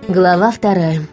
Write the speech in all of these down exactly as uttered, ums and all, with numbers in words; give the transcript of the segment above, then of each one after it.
Глава вторая.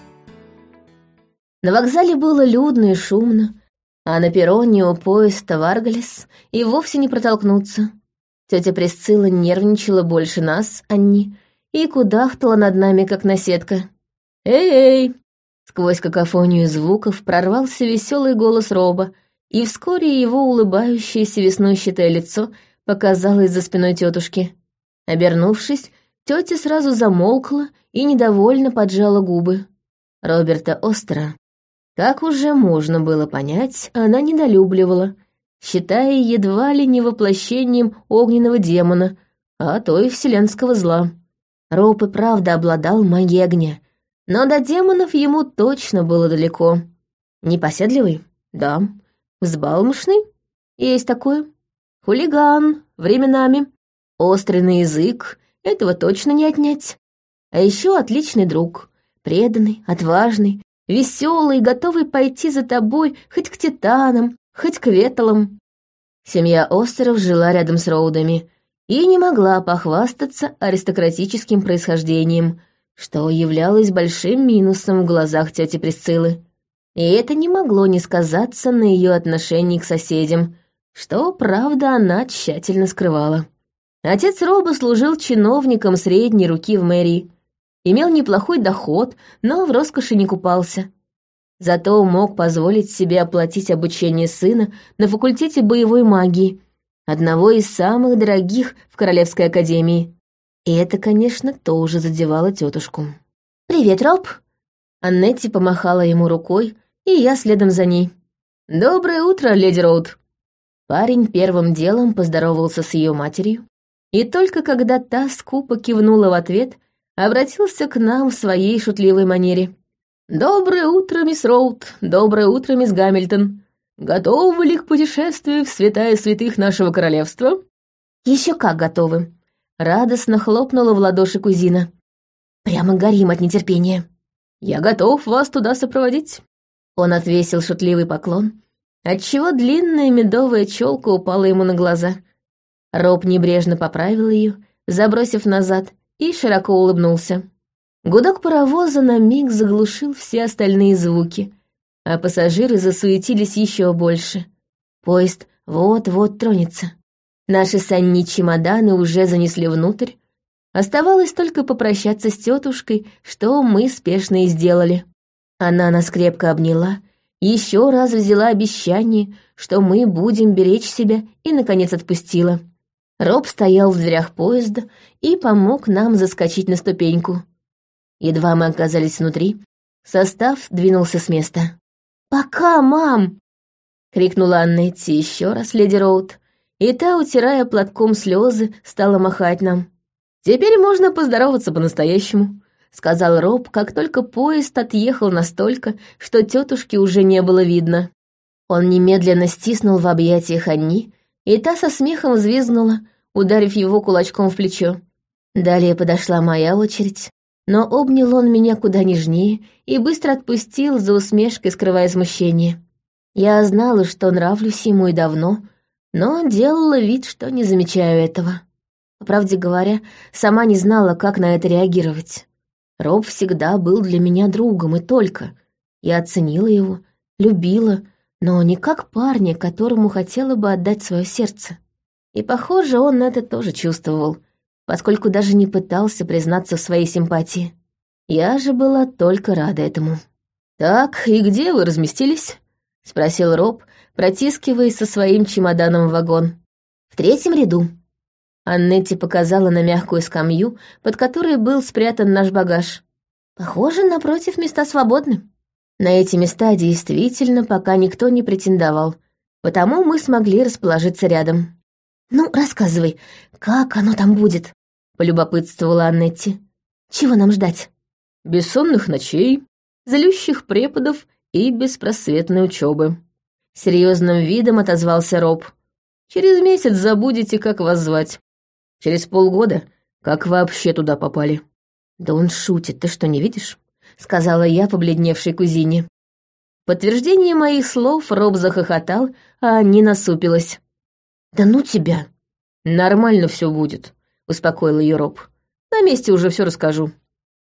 На вокзале было людно и шумно, а на перроне у поезда Варгалес и вовсе не протолкнуться. Тетя Присцилла нервничала больше нас, Анни, и кудахтала над нами, как наседка. «Эй-эй!» Сквозь какофонию звуков прорвался веселый голос Роба, и вскоре его улыбающееся веснущатое лицо показалось за спиной тетушки. Обернувшись, тетя сразу замолкла и недовольно поджала губы. Роберта Остера, как уже можно было понять, она недолюбливала, считая едва ли не воплощением огненного демона, а то и вселенского зла. Роб и правда обладал магией огня, но до демонов ему точно было далеко. Непоседливый? Да. Взбалмошный? Есть такое. Хулиган, временами. Острый на язык, этого точно не отнять. А еще отличный друг, преданный, отважный, веселый, готовый пойти за тобой хоть к титанам, хоть к веталам. Семья Остеров жила рядом с Роудами и не могла похвастаться аристократическим происхождением, что являлось большим минусом в глазах тети Присциллы. И это не могло не сказаться на ее отношении к соседям, что, правда, она тщательно скрывала. Отец Роба служил чиновником средней руки в мэрии, имел неплохой доход, но в роскоши не купался. Зато мог позволить себе оплатить обучение сына на факультете боевой магии, одного из самых дорогих в Королевской академии. И это, конечно, тоже задевало тетушку. «Привет, Роб!» Аннетти помахала ему рукой, и я следом за ней. «Доброе утро, леди Роуд!» Парень первым делом поздоровался с ее матерью, и только когда та скупо кивнула в ответ, обратился к нам в своей шутливой манере. «Доброе утро, мисс Роуд! Доброе утро, мисс Гамильтон! Готовы ли к путешествию в святая святых нашего королевства?» «Еще как готовы!» — радостно хлопнула в ладоши кузина. «Прямо горим от нетерпения!» «Я готов вас туда сопроводить!» Он отвесил шутливый поклон, отчего длинная медовая челка упала ему на глаза. Роб небрежно поправил ее, забросив назад, и широко улыбнулся. Гудок паровоза на миг заглушил все остальные звуки, а пассажиры засуетились еще больше. Поезд вот-вот тронется. Наши с Анни чемоданы уже занесли внутрь. Оставалось только попрощаться с тетушкой, что мы спешно и сделали. Она нас крепко обняла, еще раз взяла обещание, что мы будем беречь себя, и, наконец, отпустила. Роб стоял в дверях поезда и помог нам заскочить на ступеньку. Едва мы оказались внутри, состав двинулся с места. «Пока, мам!» — крикнула Аннетти еще раз леди Роуд, и та, утирая платком слезы, стала махать нам. «Теперь можно поздороваться по-настоящему», — сказал Роб, как только поезд отъехал настолько, что тетушки уже не было видно. Он немедленно стиснул в объятиях Анни, и та со смехом взвизгнула, ударив его кулачком в плечо. Далее подошла моя очередь, но обнял он меня куда нежнее и быстро отпустил, за усмешкой скрывая смущение. Я знала, что нравлюсь ему и давно, но делала вид, что не замечаю этого. По правде говоря, сама не знала, как на это реагировать. Роб всегда был для меня другом, и только. Я оценила его, любила, но не как парня, которому хотела бы отдать свое сердце. И, похоже, он это тоже чувствовал, поскольку даже не пытался признаться в своей симпатии. Я же была только рада этому. «Так, и где вы разместились?» — спросил Роб, протискиваясь со своим чемоданом в вагон. «В третьем ряду». Аннетти показала на мягкую скамью, под которой был спрятан наш багаж. «Похоже, напротив места свободны». На эти места действительно пока никто не претендовал, потому мы смогли расположиться рядом. «Ну, рассказывай, как оно там будет?» — полюбопытствовала Аннетти. «Чего нам ждать?» «Бессонных ночей, злющих преподов и беспросветной учебы», — серьезным видом отозвался Роб. «Через месяц забудете, как вас звать. Через полгода, как вообще туда попали». «Да он шутит, ты что, не видишь?» — сказала я побледневшей кузине. В подтверждение моих слов Роб захохотал, а не насупилась. «Да ну тебя!» «Нормально все будет», — успокоил ее Роб. «На месте уже все расскажу».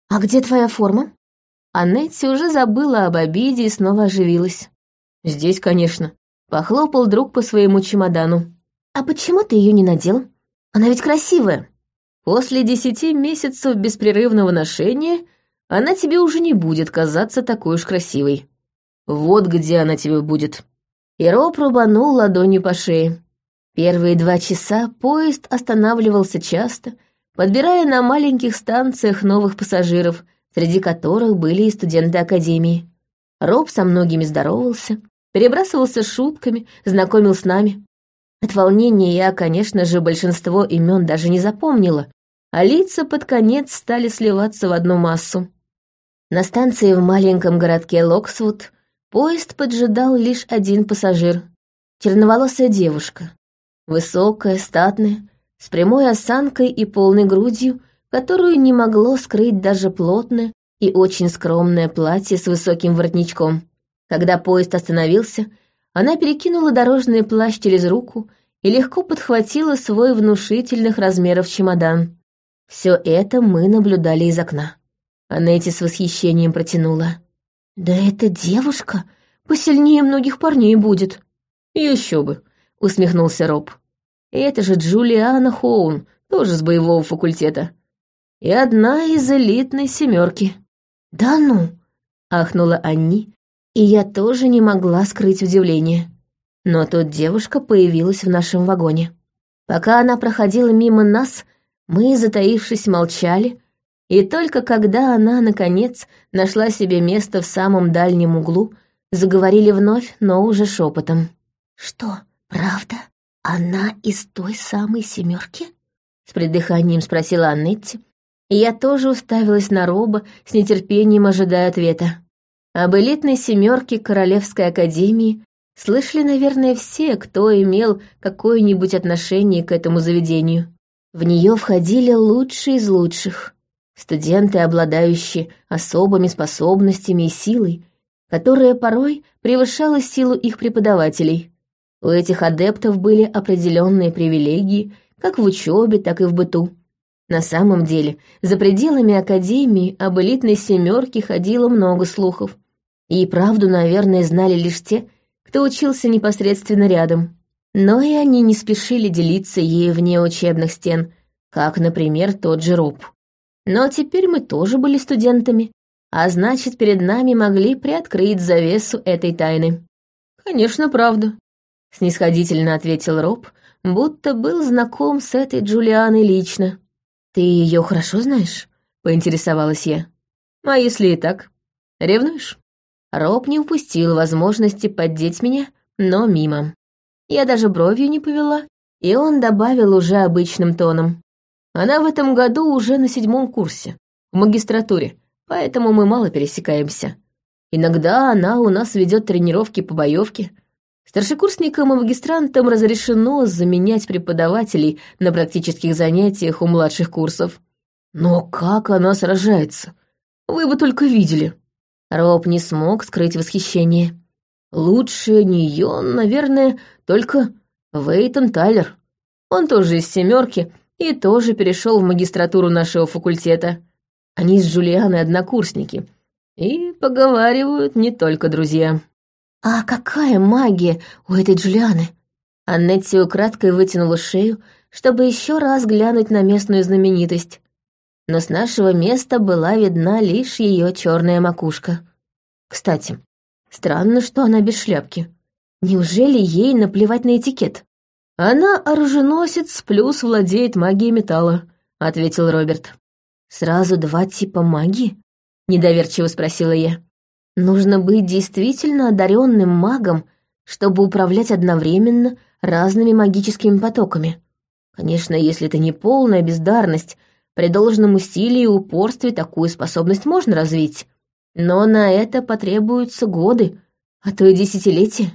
«А где твоя форма?» Аннетти уже забыла об обиде и снова оживилась. «Здесь, конечно», — похлопал друг по своему чемодану. «А почему ты ее не надел? Она ведь красивая». «После десяти месяцев беспрерывного ношения она тебе уже не будет казаться такой уж красивой. Вот где она тебе будет». И Роб рубанул ладонью по шее. Первые два часа поезд останавливался часто, подбирая на маленьких станциях новых пассажиров, среди которых были и студенты академии. Роб со многими здоровался, перебрасывался шутками, знакомил с нами. От волнения я, конечно же, большинство имен даже не запомнила, а лица под конец стали сливаться в одну массу. На станции в маленьком городке Локсвуд поезд поджидал лишь один пассажир — черноволосая девушка, высокая, статная, с прямой осанкой и полной грудью, которую не могло скрыть даже плотное и очень скромное платье с высоким воротничком. Когда поезд остановился, она перекинула дорожный плащ через руку и легко подхватила свой внушительных размеров чемодан. Все это мы наблюдали из окна. Аннетти с восхищением протянула. «Да эта девушка посильнее многих парней будет». «Еще бы», — усмехнулся Роб. «Это же Джулиана Хоун, тоже с боевого факультета. И одна из элитной семерки». «Да ну!» — ахнула Анни, и я тоже не могла скрыть удивление. Но тут девушка появилась в нашем вагоне. Пока она проходила мимо нас, мы, затаившись, молчали, и только когда она, наконец, нашла себе место в самом дальнем углу, заговорили вновь, но уже шепотом. «Что, правда? Она из той самой семерки?» С придыханием спросила Аннетти, и я тоже уставилась на Роба, с нетерпением ожидая ответа. Об элитной семерке Королевской академии слышали, наверное, все, кто имел какое-нибудь отношение к этому заведению. В нее входили лучшие из лучших. Студенты, обладающие особыми способностями и силой, которая порой превышала силу их преподавателей. У этих адептов были определенные привилегии как в учебе, так и в быту. На самом деле, за пределами академии об элитной семерке ходило много слухов. И правду, наверное, знали лишь те, кто учился непосредственно рядом. Но и они не спешили делиться ею вне учебных стен, как, например, тот же Роб. Но теперь мы тоже были студентами, а значит, перед нами могли приоткрыть завесу этой тайны. «Конечно, правда», — снисходительно ответил Роб, будто был знаком с этой Джулианой лично. «Ты ее хорошо знаешь?» — поинтересовалась я. «А если и так? Ревнуешь?» Роб не упустил возможности поддеть меня, но мимо. Я даже бровью не повела, и он добавил уже обычным тоном. «Она в этом году уже на седьмом курсе, в магистратуре, поэтому мы мало пересекаемся. Иногда она у нас ведет тренировки по боевке. Старшекурсникам и магистрантам разрешено заменять преподавателей на практических занятиях у младших курсов. Но как она сражается? Вы бы только видели». Роб не смог скрыть восхищение. «Лучше нее, наверное, только Вейтон Тайлер. Он тоже из семерки и тоже перешел в магистратуру нашего факультета. Они с Джулианой однокурсники. И поговаривают не только друзья». «А какая магия у этой Джулианы?» Аннетти украдкой вытянула шею, чтобы еще раз глянуть на местную знаменитость. Но с нашего места была видна лишь ее черная макушка. Кстати, странно, что она без шляпки. Неужели ей наплевать на этикет? «Она оруженосец плюс владеет магией металла», — ответил Роберт. «Сразу два типа магии?» — недоверчиво спросила я. «Нужно быть действительно одаренным магом, чтобы управлять одновременно разными магическими потоками. Конечно, если это не полная бездарность, при должном усилии и упорстве такую способность можно развить, но на это потребуются годы, а то и десятилетия».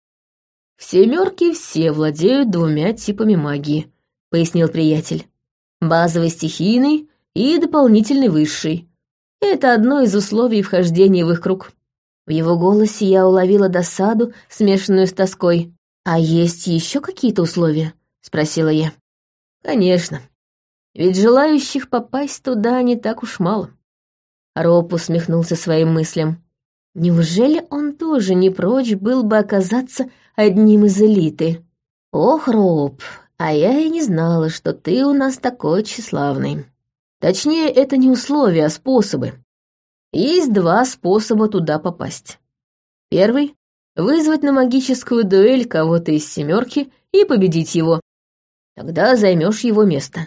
«В семерке все владеют двумя типами магии», — пояснил приятель. «Базовый стихийный и дополнительный высший. Это одно из условий вхождения в их круг». В его голосе я уловила досаду, смешанную с тоской. «А есть еще какие-то условия?» — спросила я. «Конечно. Ведь желающих попасть туда не так уж мало. Роб усмехнулся своим мыслям. Неужели он тоже не прочь был бы оказаться одним из элиты? Ох, Роб, а я и не знала, что ты у нас такой тщеславный. Точнее, это не условия, а способы. Есть два способа туда попасть. Первый — вызвать на магическую дуэль кого-то из семерки и победить его. Тогда займешь его место.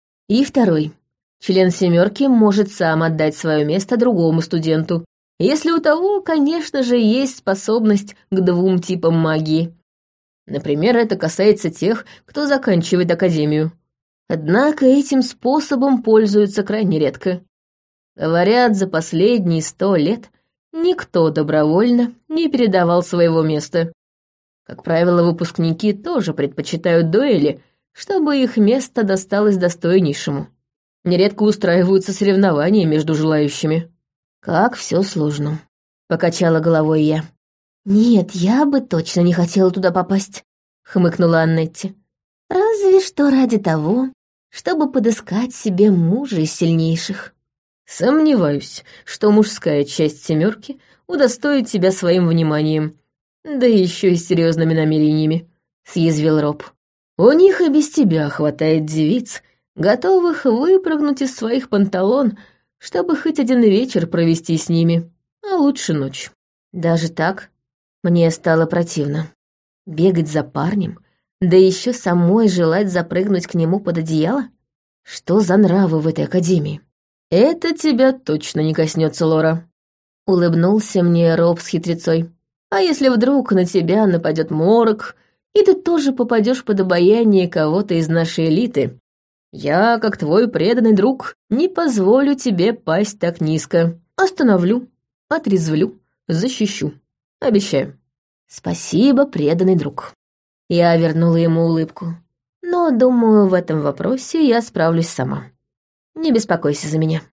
И второй. Член семерки может сам отдать свое место другому студенту, если у того, конечно же, есть способность к двум типам магии. Например, это касается тех, кто заканчивает академию. Однако этим способом пользуются крайне редко. Говорят, за последние сто лет никто добровольно не передавал своего места. Как правило, выпускники тоже предпочитают дуэли, чтобы их место досталось достойнейшему. Нередко устраиваются соревнования между желающими. Как все сложно, покачала головой я. Нет, я бы точно не хотела туда попасть, хмыкнула Аннетти. Разве что ради того, чтобы подыскать себе мужа из сильнейших. Сомневаюсь, что мужская часть семерки удостоит тебя своим вниманием, да еще и с серьезными намерениями, съязвил Роб. У них и без тебя хватает девиц, готовых выпрыгнуть из своих панталон, чтобы хоть один вечер провести с ними, а лучше ночь. Даже так мне стало противно. Бегать за парнем, да еще самой желать запрыгнуть к нему под одеяло? Что за нравы в этой академии? Это тебя точно не коснется, Лора. Улыбнулся мне Роб с хитрецой. А если вдруг на тебя нападет морок, и ты тоже попадешь под обаяние кого-то из нашей элиты, я, как твой преданный друг, не позволю тебе пасть так низко. Остановлю, отрезвлю, защищу. Обещаю. Спасибо, преданный друг. Я вернула ему улыбку. Но, думаю, в этом вопросе я справлюсь сама. Не беспокойся за меня.